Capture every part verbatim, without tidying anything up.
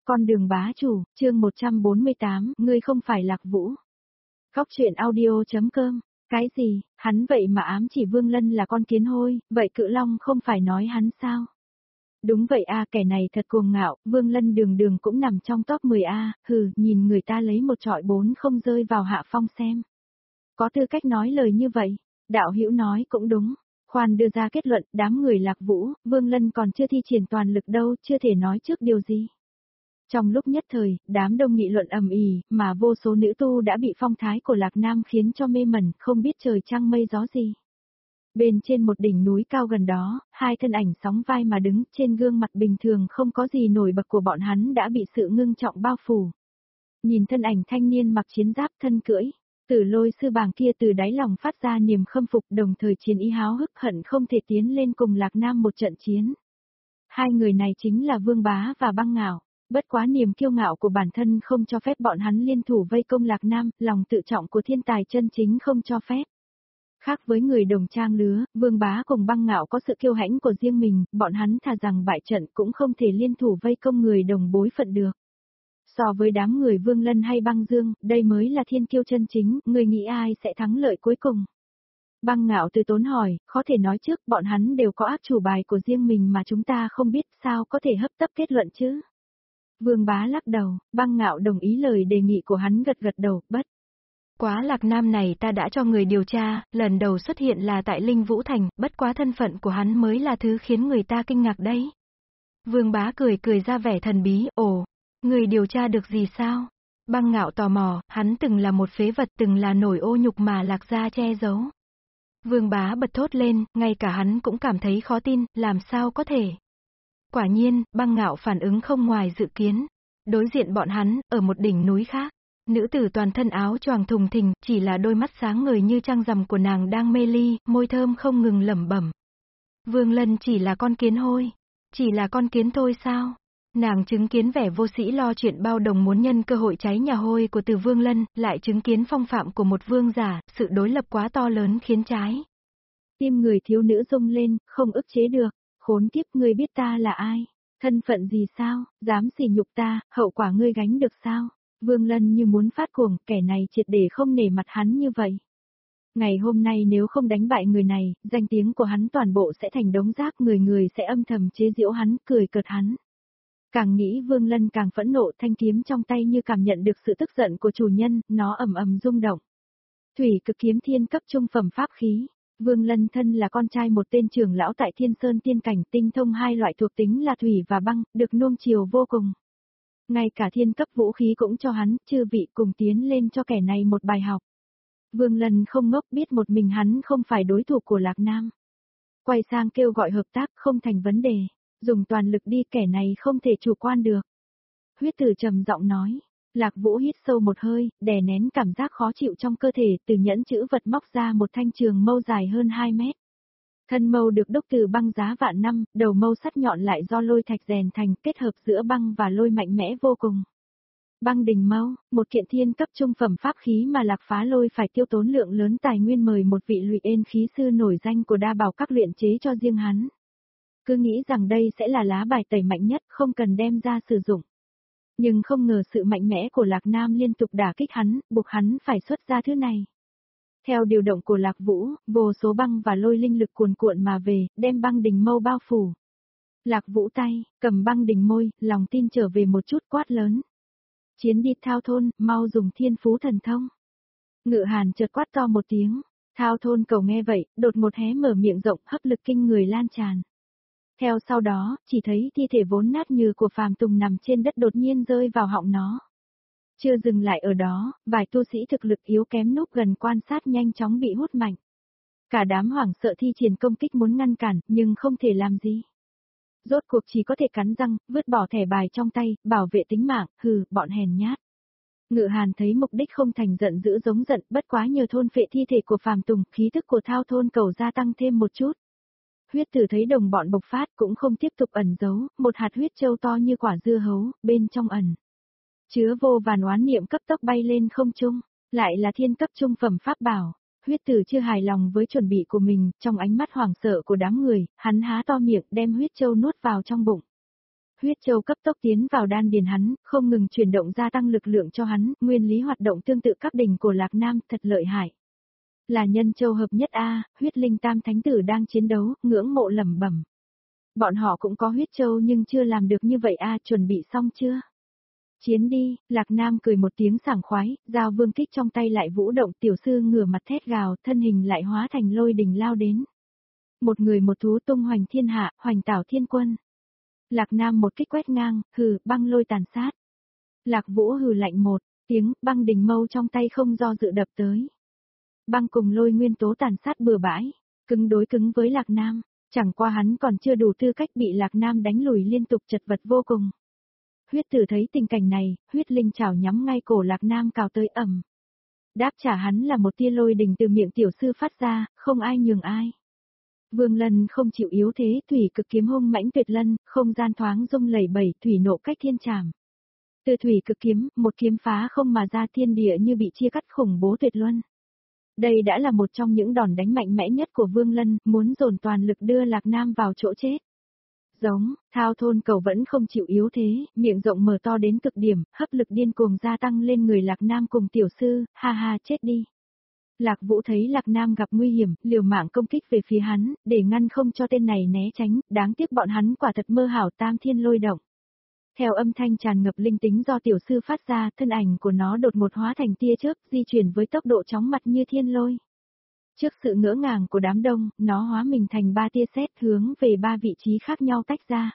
Con đường bá chủ, chương một trăm bốn mươi tám, ngươi không phải Lạc Vũ. Góc truyện audio.com, cái gì, hắn vậy mà ám chỉ Vương Lân là con kiến hôi, vậy Cự Long không phải nói hắn sao? Đúng vậy a, kẻ này thật cuồng ngạo, Vương Lân đường đường cũng nằm trong top mười a, hừ, nhìn người ta lấy một trọi bốn không rơi vào hạ phong xem. Có tư cách nói lời như vậy, đạo hữu nói cũng đúng. Khoan đưa ra kết luận, đám người Lạc Vũ, Vương Lân còn chưa thi triển toàn lực đâu, chưa thể nói trước điều gì. Trong lúc nhất thời, đám đông nghị luận ầm ĩ, mà vô số nữ tu đã bị phong thái của Lạc Nam khiến cho mê mẩn, không biết trời trăng mây gió gì. Bên trên một đỉnh núi cao gần đó, hai thân ảnh sóng vai mà đứng, trên gương mặt bình thường không có gì nổi bật của bọn hắn đã bị sự ngưng trọng bao phủ. Nhìn thân ảnh thanh niên mặc chiến giáp thân cưỡi, Tử Lôi sư bàng kia từ đáy lòng phát ra niềm khâm phục, đồng thời chiến ý háo hức hận không thể tiến lên cùng Lạc Nam một trận chiến. Hai người này chính là Vương Bá và Băng Ngạo. Bất quá niềm kiêu ngạo của bản thân không cho phép bọn hắn liên thủ vây công Lạc Nam, lòng tự trọng của thiên tài chân chính không cho phép. Khác với người đồng trang lứa, Vương Bá cùng Băng Ngạo có sự kiêu hãnh của riêng mình, bọn hắn thà rằng bại trận cũng không thể liên thủ vây công người đồng bối phận được. So với đám người Vương Lân hay Băng Dương, đây mới là thiên kiêu chân chính, người nghĩ ai sẽ thắng lợi cuối cùng. Băng Ngạo từ tốn hỏi, có thể nói trước bọn hắn đều có áp chủ bài của riêng mình mà chúng ta không biết, sao có thể hấp tấp kết luận chứ? Vương Bá lắc đầu, Băng Ngạo đồng ý lời đề nghị của hắn, gật gật đầu, bất. Quá Lạc Nam này ta đã cho người điều tra, lần đầu xuất hiện là tại Linh Vũ Thành, bất quá thân phận của hắn mới là thứ khiến người ta kinh ngạc đấy. Vương Bá cười cười ra vẻ thần bí, ồ, người điều tra được gì sao? Băng Ngạo tò mò, hắn từng là một phế vật, từng là nổi ô nhục mà Lạc gia che giấu. Vương Bá bật thốt lên, ngay cả hắn cũng cảm thấy khó tin, làm sao có thể? Quả nhiên, Băng Ngạo phản ứng không ngoài dự kiến. Đối diện bọn hắn, ở một đỉnh núi khác, nữ tử toàn thân áo choàng thùng thình, chỉ là đôi mắt sáng ngời như trăng rằm của nàng đang mê ly, môi thơm không ngừng lẩm bẩm. Vương Lân chỉ là con kiến hôi, chỉ là con kiến thôi sao? Nàng chứng kiến vẻ vô sĩ lo chuyện bao đồng muốn nhân cơ hội cháy nhà hôi của Từ Vương Lân, lại chứng kiến phong phạm của một vương giả, sự đối lập quá to lớn khiến trái. Tim người thiếu nữ rung lên, không ức chế được. Khốn kiếp, ngươi biết ta là ai? Thân phận gì sao? Dám sỉ nhục ta, hậu quả ngươi gánh được sao? Vương Lân như muốn phát cuồng, kẻ này triệt để không nể mặt hắn như vậy. Ngày hôm nay nếu không đánh bại người này, danh tiếng của hắn toàn bộ sẽ thành đống rác, người người sẽ âm thầm chế giễu hắn, cười cợt hắn. Càng nghĩ Vương Lân càng phẫn nộ, thanh kiếm trong tay như cảm nhận được sự tức giận của chủ nhân, nó ầm ầm rung động. Thủy cực kiếm thiên cấp trung phẩm pháp khí. Vương Lân thân là con trai một tên trưởng lão tại Thiên Sơn Tiên Cảnh, tinh thông hai loại thuộc tính là thủy và băng, được nuông chiều vô cùng. Ngay cả thiên cấp vũ khí cũng cho hắn, chư vị cùng tiến lên cho kẻ này một bài học. Vương Lân không ngốc, biết một mình hắn không phải đối thủ của Lạc Nam. Quay sang kêu gọi hợp tác, không thành vấn đề, dùng toàn lực đi, kẻ này không thể chủ quan được. Huyết Tử trầm giọng nói. Lạc Vũ hít sâu một hơi, đè nén cảm giác khó chịu trong cơ thể, từ nhẫn chữ vật móc ra một thanh trường mâu dài hơn hai mét. Thân mâu được đúc từ băng giá vạn năm, đầu mâu sắt nhọn lại do lôi thạch rèn thành, kết hợp giữa băng và lôi mạnh mẽ vô cùng. Băng đình mâu, một kiện thiên cấp trung phẩm pháp khí mà Lạc Phá Lôi phải tiêu tốn lượng lớn tài nguyên mời một vị luyện ên khí sư nổi danh của đa bảo các luyện chế cho riêng hắn. Cứ nghĩ rằng đây sẽ là lá bài tẩy mạnh nhất, không cần đem ra sử dụng. Nhưng không ngờ sự mạnh mẽ của Lạc Nam liên tục đả kích hắn, buộc hắn phải xuất ra thứ này. Theo điều động của Lạc Vũ, vô số băng và lôi linh lực cuồn cuộn mà về, đem băng đình mâu bao phủ. Lạc Vũ tay, cầm băng đình môi, lòng tin trở về một chút, quát lớn. Chiến đi Thao Thôn, mau dùng thiên phú thần thông. Ngự Hàn chợt quát to một tiếng, Thao Thôn cầu nghe vậy, đột một hé mở miệng rộng, hấp lực kinh người lan tràn. Theo sau đó, chỉ thấy thi thể vốn nát như của Phàm Tùng nằm trên đất đột nhiên rơi vào họng nó. Chưa dừng lại ở đó, vài tu sĩ thực lực yếu kém núp gần quan sát nhanh chóng bị hút mạnh. Cả đám hoảng sợ thi triển công kích muốn ngăn cản, nhưng không thể làm gì. Rốt cuộc chỉ có thể cắn răng, vứt bỏ thẻ bài trong tay, bảo vệ tính mạng, hừ, bọn hèn nhát. Ngự Hàn thấy mục đích không thành, giận dữ giống giận, bất quá nhờ thôn phệ thi thể của Phàm Tùng, khí thức của Thao Thôn cầu gia tăng thêm một chút. Huyết Tử thấy đồng bọn bộc phát cũng không tiếp tục ẩn giấu, một hạt huyết châu to như quả dưa hấu, bên trong ẩn. Chứa vô vàn oán niệm cấp tốc bay lên không trung, lại là thiên cấp trung phẩm pháp bảo. Huyết Tử chưa hài lòng với chuẩn bị của mình, trong ánh mắt hoảng sợ của đám người, hắn há to miệng đem huyết châu nuốt vào trong bụng. Huyết châu cấp tốc tiến vào đan điền hắn, không ngừng chuyển động gia tăng lực lượng cho hắn, nguyên lý hoạt động tương tự các đỉnh của Lạc Nam, thật lợi hại. Là nhân châu hợp nhất a, huyết linh tam thánh tử đang chiến đấu, ngưỡng mộ lẩm bẩm. Bọn họ cũng có huyết châu nhưng chưa làm được như vậy a, chuẩn bị xong chưa? Chiến đi, Lạc Nam cười một tiếng sảng khoái, dao vương kích trong tay lại vũ động, tiểu sư ngửa mặt thét gào, thân hình lại hóa thành lôi đình lao đến. Một người một thú tung hoành thiên hạ, hoành tảo thiên quân. Lạc Nam một kích quét ngang, hừ, băng lôi tàn sát. Lạc Vũ hừ lạnh một tiếng, băng đình mâu trong tay không do dự đập tới. Băng cùng lôi nguyên tố tàn sát bừa bãi, cứng đối cứng với Lạc Nam, chẳng qua hắn còn chưa đủ tư cách bị Lạc Nam đánh lùi liên tục chật vật vô cùng. Huyết tử thấy tình cảnh này, huyết linh chảo nhắm ngay cổ Lạc Nam cào tới ầm. Đáp trả hắn là một tia lôi đình từ miệng tiểu sư phát ra, không ai nhường ai. Vương Lân không chịu yếu thế, thủy cực kiếm hung mãnh tuyệt lân, không gian thoáng rung lẩy bẩy, thủy nộ cách thiên trảm. Từ thủy cực kiếm, một kiếm phá không mà ra thiên địa như bị chia cắt khủng bố tuyệt luân. Đây đã là một trong những đòn đánh mạnh mẽ nhất của Vương Lân, muốn dồn toàn lực đưa Lạc Nam vào chỗ chết. Giống, thao thôn cầu vẫn không chịu yếu thế, miệng rộng mở to đến cực điểm, hấp lực điên cuồng gia tăng lên người Lạc Nam cùng tiểu sư, ha ha chết đi. Lạc Vũ thấy Lạc Nam gặp nguy hiểm, liều mạng công kích về phía hắn, để ngăn không cho tên này né tránh, đáng tiếc bọn hắn quả thật mơ hảo tam thiên lôi động. Theo âm thanh tràn ngập linh tính do tiểu sư phát ra, thân ảnh của nó đột ngột hóa thành tia chớp, di chuyển với tốc độ chóng mặt như thiên lôi. Trước sự ngỡ ngàng của đám đông, nó hóa mình thành ba tia sét hướng về ba vị trí khác nhau tách ra.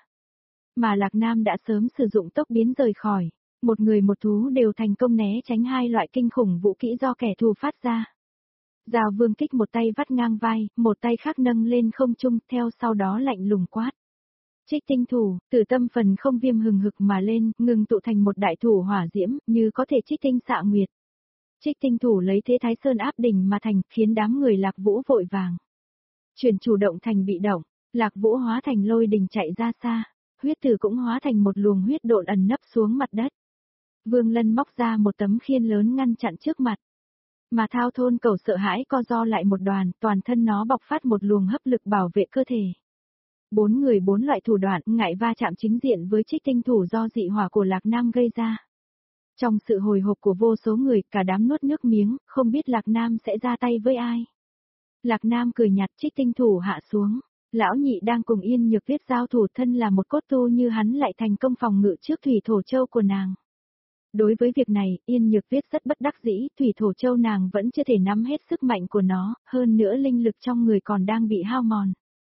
Mà Lạc Nam đã sớm sử dụng tốc biến rời khỏi, một người một thú đều thành công né tránh hai loại kinh khủng vũ kỹ do kẻ thù phát ra. Giao vương kích một tay vắt ngang vai, một tay khác nâng lên không trung, theo sau đó lạnh lùng quát. Trích tinh thủ, từ tâm phần không viêm hừng hực mà lên, ngừng tụ thành một đại thủ hỏa diễm, như có thể trích tinh xạ nguyệt. Trích tinh thủ lấy thế Thái Sơn áp đỉnh mà thành, khiến đám người Lạc Vũ vội vàng. Chuyển chủ động thành bị động, Lạc Vũ hóa thành lôi đình chạy ra xa, huyết tử cũng hóa thành một luồng huyết độn ẩn nấp xuống mặt đất. Vương Lân móc ra một tấm khiên lớn ngăn chặn trước mặt. Mà thao thôn cầu sợ hãi co do lại một đoàn, toàn thân nó bộc phát một luồng hấp lực bảo vệ cơ thể. Bốn người bốn loại thủ đoạn, ngại va chạm chính diện với trích tinh thủ do dị hỏa của Lạc Nam gây ra. Trong sự hồi hộp của vô số người, cả đám nuốt nước miếng, không biết Lạc Nam sẽ ra tay với ai. Lạc Nam cười nhạt, trích tinh thủ hạ xuống. Lão nhị đang cùng Yên Nhược Tuyết giao thủ, thân là một cốt tu như hắn lại thành công phòng ngự trước thủy thổ châu của nàng. Đối với việc này, Yên Nhược Tuyết rất bất đắc dĩ, thủy thổ châu nàng vẫn chưa thể nắm hết sức mạnh của nó, hơn nữa linh lực trong người còn đang bị hao mòn.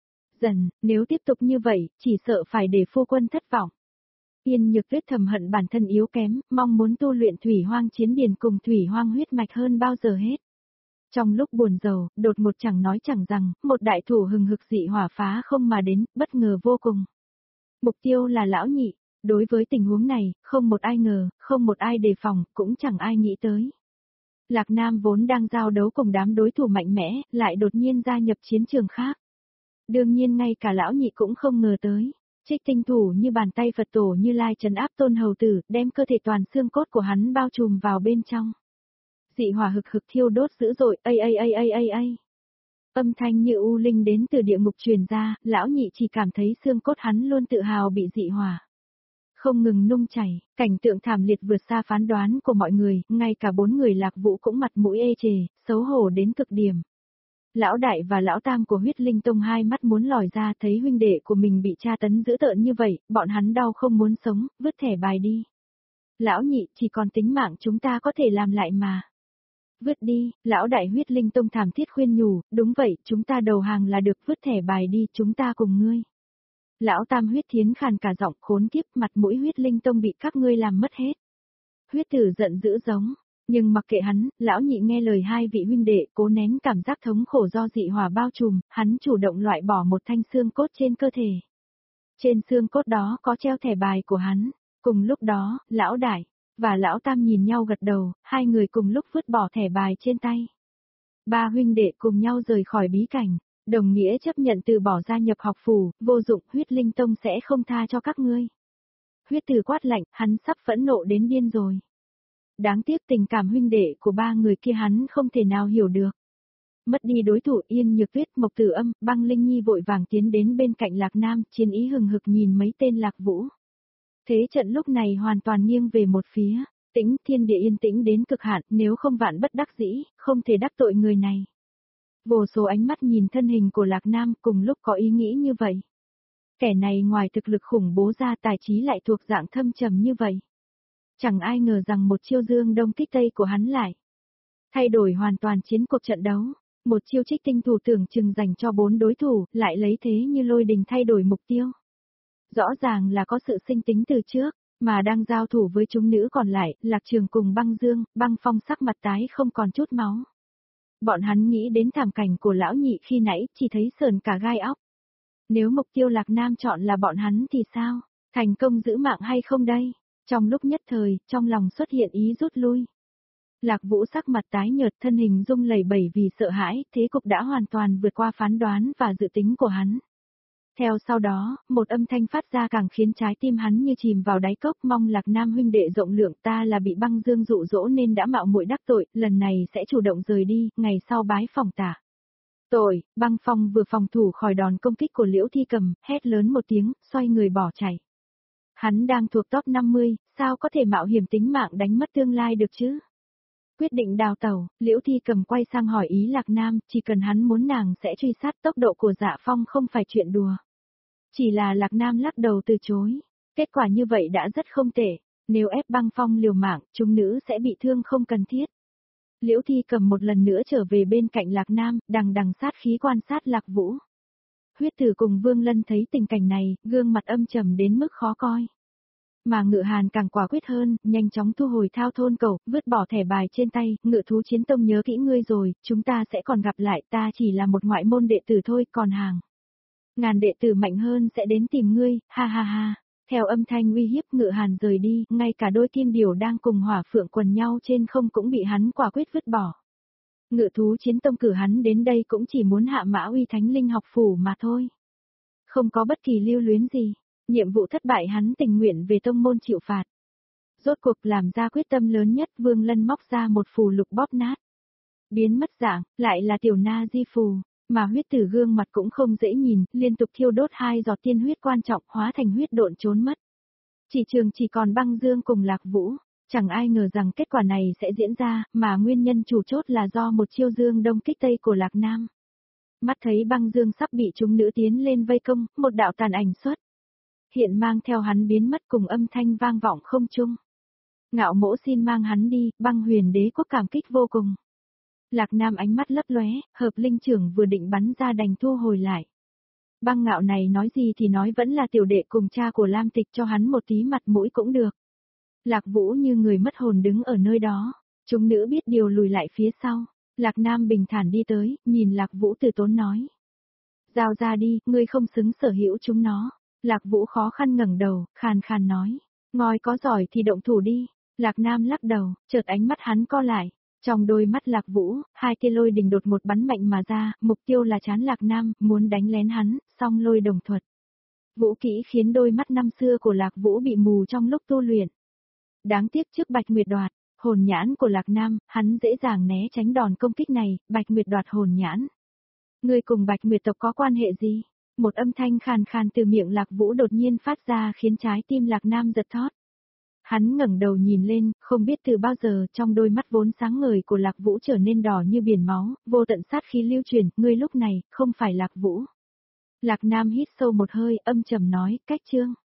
Dần, nếu tiếp tục như vậy, chỉ sợ phải để phu quân thất vọng. Yên Nhược Tuyết thầm hận bản thân yếu kém, mong muốn tu luyện thủy hoang chiến điền cùng thủy hoang huyết mạch hơn bao giờ hết. Trong lúc buồn rầu, đột một chẳng nói chẳng rằng, một đại thủ hừng hực dị hỏa phá không mà đến, bất ngờ vô cùng. Mục tiêu là lão nhị. Đối với tình huống này, không một ai ngờ, không một ai đề phòng, cũng chẳng ai nghĩ tới. Lạc Nam vốn đang giao đấu cùng đám đối thủ mạnh mẽ, lại đột nhiên gia nhập chiến trường khác. Đương nhiên ngay cả lão nhị cũng không ngờ tới. Trích tinh thủ như bàn tay Phật tổ Như Lai trấn áp tôn hầu tử, đem cơ thể toàn xương cốt của hắn bao trùm vào bên trong. Dị hỏa hực hực thiêu đốt dữ dội, ây ây ây ây ây ây. Âm thanh như u linh đến từ địa ngục truyền ra, lão nhị chỉ cảm thấy xương cốt hắn luôn tự hào bị dị hỏa không ngừng nung chảy, cảnh tượng thảm liệt vượt xa phán đoán của mọi người, ngay cả bốn người Lạc Vũ cũng mặt mũi ê chề, xấu hổ đến cực điểm. Lão đại và lão tam của huyết linh tông hai mắt muốn lòi ra, thấy huynh đệ của mình bị tra tấn dữ tợn như vậy, bọn hắn đau không muốn sống, vứt thẻ bài đi. Lão nhị, chỉ còn tính mạng chúng ta có thể làm lại mà. Vứt đi, lão đại huyết linh tông thảm thiết khuyên nhủ, đúng vậy, chúng ta đầu hàng là được, vứt thẻ bài đi, chúng ta cùng ngươi. Lão tam huyết thiến khàn cả giọng, khốn kiếp, mặt mũi huyết linh tông bị các ngươi làm mất hết. Huyết tử giận dữ giống, nhưng mặc kệ hắn, lão nhị nghe lời hai vị huynh đệ, cố nén cảm giác thống khổ do dị hỏa bao trùm, hắn chủ động loại bỏ một thanh xương cốt trên cơ thể. Trên xương cốt đó có treo thẻ bài của hắn. Cùng lúc đó, lão đại và lão tam nhìn nhau gật đầu, hai người cùng lúc vứt bỏ thẻ bài trên tay. Ba huynh đệ cùng nhau rời khỏi bí cảnh. Đồng nghĩa chấp nhận từ bỏ gia nhập học phủ, vô dụng, huyết linh tông sẽ không tha cho các ngươi. Huyết tử quát lạnh, hắn sắp phẫn nộ đến điên rồi. Đáng tiếc tình cảm huynh đệ của ba người kia hắn không thể nào hiểu được. Mất đi đối thủ Yên Nhược Tuyết, Mộc Tử Âm, Băng Linh Nhi vội vàng tiến đến bên cạnh Lạc Nam, chiến ý hừng hực nhìn mấy tên Lạc Vũ. Thế trận lúc này hoàn toàn nghiêng về một phía, tĩnh thiên địa yên tĩnh đến cực hạn, nếu không vạn bất đắc dĩ, không thể đắc tội người này. Vô số ánh mắt nhìn thân hình của Lạc Nam cùng lúc có ý nghĩ như vậy. Kẻ này ngoài thực lực khủng bố ra tài trí lại thuộc dạng thâm trầm như vậy. Chẳng ai ngờ rằng một chiêu dương đông kích tây của hắn lại thay đổi hoàn toàn chiến cuộc trận đấu. Một chiêu trích tinh thủ tưởng chừng dành cho bốn đối thủ, lại lấy thế như lôi đình thay đổi mục tiêu. Rõ ràng là có sự sinh tính từ trước, mà đang giao thủ với chúng nữ còn lại, Lạc Trường cùng Băng Dương, Băng Phong sắc mặt tái không còn chút máu. Bọn hắn nghĩ đến thảm cảnh của lão nhị khi nãy, chỉ thấy sờn cả gai óc. Nếu mục tiêu Lạc Nam chọn là bọn hắn thì sao? Thành công giữ mạng hay không đây? Trong lúc nhất thời, trong lòng xuất hiện ý rút lui. Lạc Vũ sắc mặt tái nhợt, thân hình rung lẩy bẩy vì sợ hãi, thế cục đã hoàn toàn vượt qua phán đoán và dự tính của hắn. Theo sau đó, một âm thanh phát ra càng khiến trái tim hắn như chìm vào đáy cốc, mong Lạc Nam huynh đệ rộng lượng, ta là bị Băng Dương dụ dỗ nên đã mạo muội đắc tội, lần này sẽ chủ động rời đi, ngày sau bái phòng tả. Tội, Băng Phong vừa phòng thủ khỏi đòn công kích của Liễu Thi Cầm, hét lớn một tiếng, xoay người bỏ chạy. Hắn đang thuộc top năm mươi, sao có thể mạo hiểm tính mạng đánh mất tương lai được chứ? Quyết định đào tẩu, Liễu Thi Cầm quay sang hỏi ý Lạc Nam, chỉ cần hắn muốn nàng sẽ truy sát, tốc độ của Dạ Phong không phải chuyện đùa. Chỉ là Lạc Nam lắc đầu từ chối. Kết quả như vậy đã rất không tệ, nếu ép Băng Phong liều mạng, chúng nữ sẽ bị thương không cần thiết. Liễu Thi Cầm một lần nữa trở về bên cạnh Lạc Nam, đằng đằng sát khí quan sát Lạc Vũ. Huyết Tử cùng Vương Lân thấy tình cảnh này, gương mặt âm trầm đến mức khó coi. Mà Ngự Hàn càng quả quyết hơn, nhanh chóng thu hồi thao thôn cầu, vứt bỏ thẻ bài trên tay, Ngự Thú Chiến Tông nhớ kỹ ngươi rồi, chúng ta sẽ còn gặp lại, ta chỉ là một ngoại môn đệ tử thôi, còn hàng ngàn đệ tử mạnh hơn sẽ đến tìm ngươi, ha ha ha. Theo âm thanh uy hiếp, Ngự Hàn rời đi, ngay cả đôi kim điểu đang cùng Hỏa Phượng quần nhau trên không cũng bị hắn quả quyết vứt bỏ. Ngự Thú Chiến Tông cử hắn đến đây cũng chỉ muốn hạ mã uy thánh linh học phủ mà thôi. Không có bất kỳ lưu luyến gì, nhiệm vụ thất bại hắn tình nguyện về tông môn chịu phạt. Rốt cuộc làm ra quyết tâm lớn nhất, Vương Lân móc ra một phù lục bóp nát. Biến mất dạng, lại là tiểu na di phù. Mà huyết tử gương mặt cũng không dễ nhìn, liên tục thiêu đốt hai giọt tiên huyết quan trọng hóa thành huyết độn trốn mất. Chỉ trường chỉ còn Băng Dương cùng Lạc Vũ, chẳng ai ngờ rằng kết quả này sẽ diễn ra, mà nguyên nhân chủ chốt là do một chiêu dương đông kích tây của Lạc Nam. Mắt thấy Băng Dương sắp bị chúng nữ tiến lên vây công, một đạo tàn ảnh xuất hiện mang theo hắn biến mất cùng âm thanh vang vọng không trung. Ngạo Mỗ xin mang hắn đi, Băng Huyền Đế quốc cảm kích vô cùng. Lạc Nam ánh mắt lấp lóe, hợp linh trưởng vừa định bắn ra đành thu hồi lại. Băng Ngạo này nói gì thì nói vẫn là tiểu đệ cùng cha của Lam Tịch, cho hắn một tí mặt mũi cũng được. Lạc Vũ như người mất hồn đứng ở nơi đó, chúng nữ biết điều lùi lại phía sau. Lạc Nam bình thản đi tới, nhìn Lạc Vũ từ tốn nói. Giao ra đi, ngươi không xứng sở hữu chúng nó. Lạc Vũ khó khăn ngẩng đầu, khàn khàn nói. Ngói có giỏi thì động thủ đi. Lạc Nam lắc đầu, chợt ánh mắt hắn co lại. Trong đôi mắt Lạc Vũ, hai tia lôi đình đột một bắn mạnh mà ra, mục tiêu là trán Lạc Nam, muốn đánh lén hắn, song lôi đồng thuật. Vũ kỹ khiến đôi mắt năm xưa của Lạc Vũ bị mù trong lúc tu luyện. Đáng tiếc trước Bạch Nguyệt đoạt, hồn nhãn của Lạc Nam, hắn dễ dàng né tránh đòn công kích này, Bạch Nguyệt đoạt hồn nhãn. Ngươi cùng Bạch Nguyệt tộc có quan hệ gì? Một âm thanh khàn khàn từ miệng Lạc Vũ đột nhiên phát ra khiến trái tim Lạc Nam giật thót. Hắn ngẩng đầu nhìn lên, không biết từ bao giờ trong đôi mắt vốn sáng ngời của Lạc Vũ trở nên đỏ như biển máu, vô tận sát khí lưu truyền, ngươi lúc này, không phải Lạc Vũ. Lạc Nam hít sâu một hơi, âm trầm nói, cách chương.